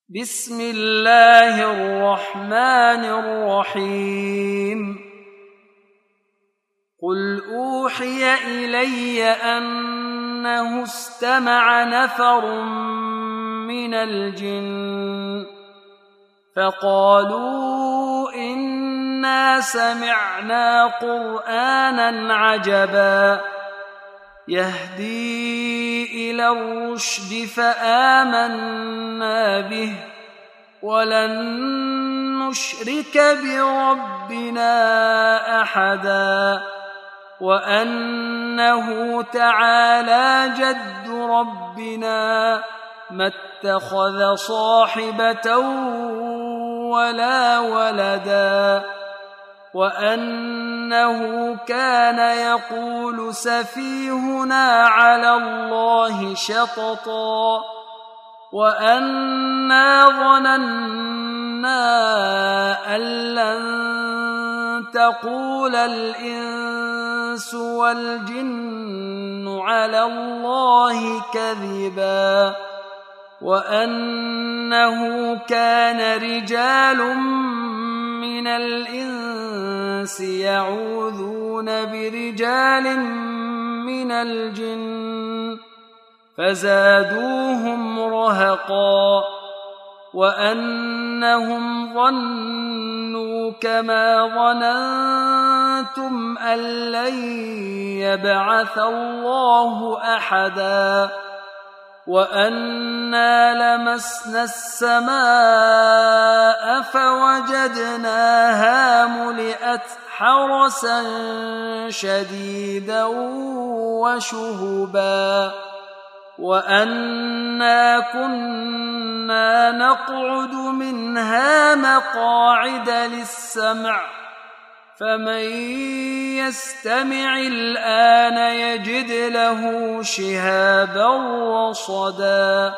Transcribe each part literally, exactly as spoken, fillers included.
بسم الله الرحمن الرحيم قل أوحي إلي أنه استمع نفر من الجن فقالوا إنا سمعنا قرآنا عجبا يهدي إلى الرشد فآمنا به ولن نشرك بربنا أحدا وأنه تعالى جد ربنا ما اتخذ صاحبة ولا ولدا وأنه كان يقول سفيهنا على الله شططا وأنا ظننا أن لن تقول الإنس والجن على الله كذبا وأنه كان رجال من الإنس يعوذون برجال من الجن فزادوهم رهقا وأنهم ظنوا كما ظننتم أن لن يبعث الله أحدا وأنا لمسنا السماء فوجدناها ملئت حرسا شديدا وشهبا وأنا كنا نقعد منها مقاعد للسمع فمن يستمع الآن يجد له شهابا رصدا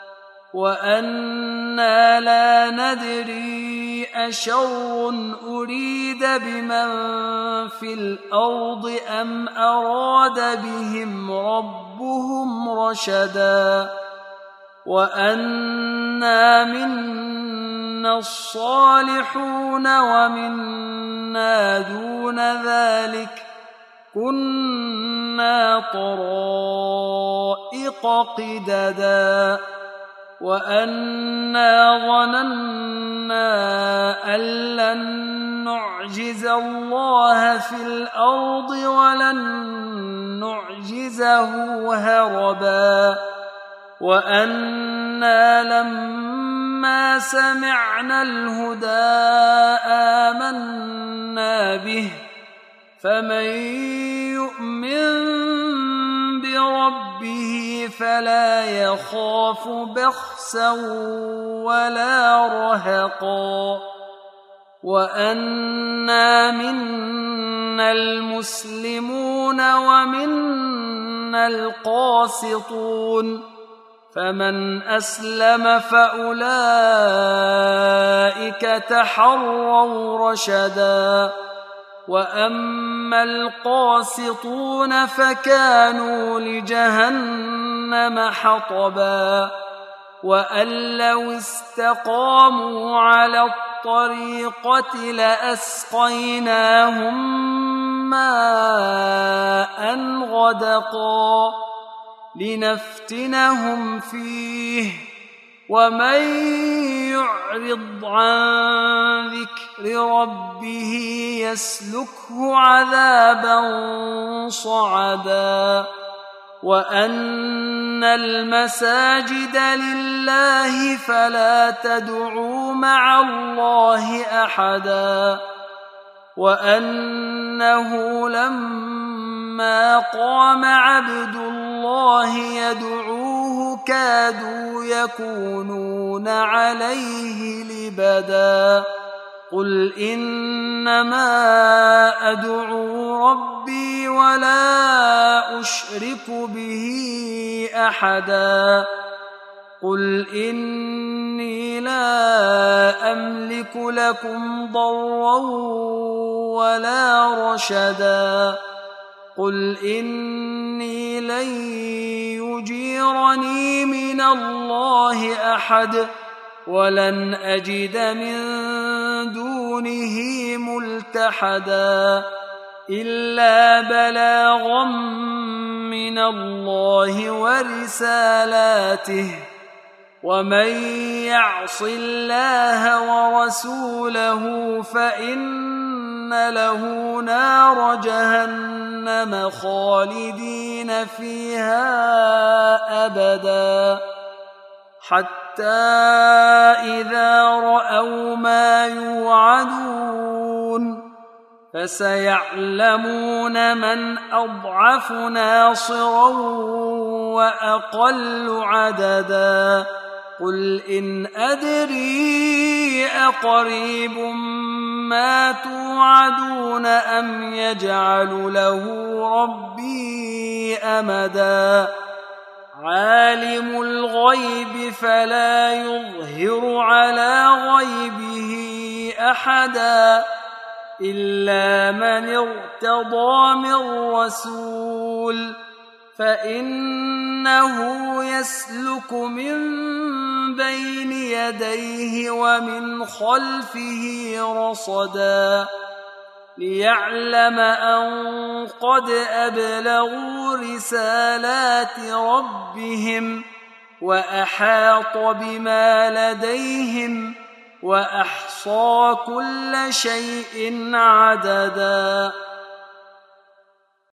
وأنا لا ندري أشر أريد بمن في الأرض أم أراد بهم ربهم رشدا وأنا منا الصالحون ومنا دون ذلك كنا طرائق قددا وأنا ظننا أن لن نعجز الله في الأرض ولن نعجزه هربا وأنا لما سمعنا الهدى آمنا به فمن يؤمن بربه فلا يخاف بخسا ولا رهقا وأنا منا المسلمون ومنا القاسطون فمن أسلم فأولئك تحروا رشدا وأما القاسطون فكانوا لجهنم حطبا وأن لو استقاموا على الطريقة لأسقيناهم ماء غدقا لنفتنهم فيه ومن يعرض عن ذكر ربه يسلكه عذابا صعدا وأن المساجد لله فلا تدعوا مع الله أحدا وأنه لما قام عبد الله يدعوه كادوا يكونون عليه لبدا قل إنما أدعو ربي ولا أشرك به أحدا قل إني لا أملك لكم ضرا ولا رشدا قل إني لن يجيرني من الله أحد ولن أجد من دونه ملتحدا إلا بلاغا من الله ورسالاته ومن يعص الله ورسوله فإن له نار جهنم خالدين فيها أبدا حتى إذا رأوا ما يوعدون فسيعلمون من أضعف ناصرا وأقل عددا قل إن أدري أقريب ما توعدون أم يجعل له ربي أمدا عالم الغيب فلا يظهر على غيبه أحدا إلا من ارتضى من رسول فإنه يسلك من بين يديه ومن خلفه رصدا ليعلم أن قد أبلغوا رسالات ربهم وأحاط بما لديهم وأحصى كل شيء عددا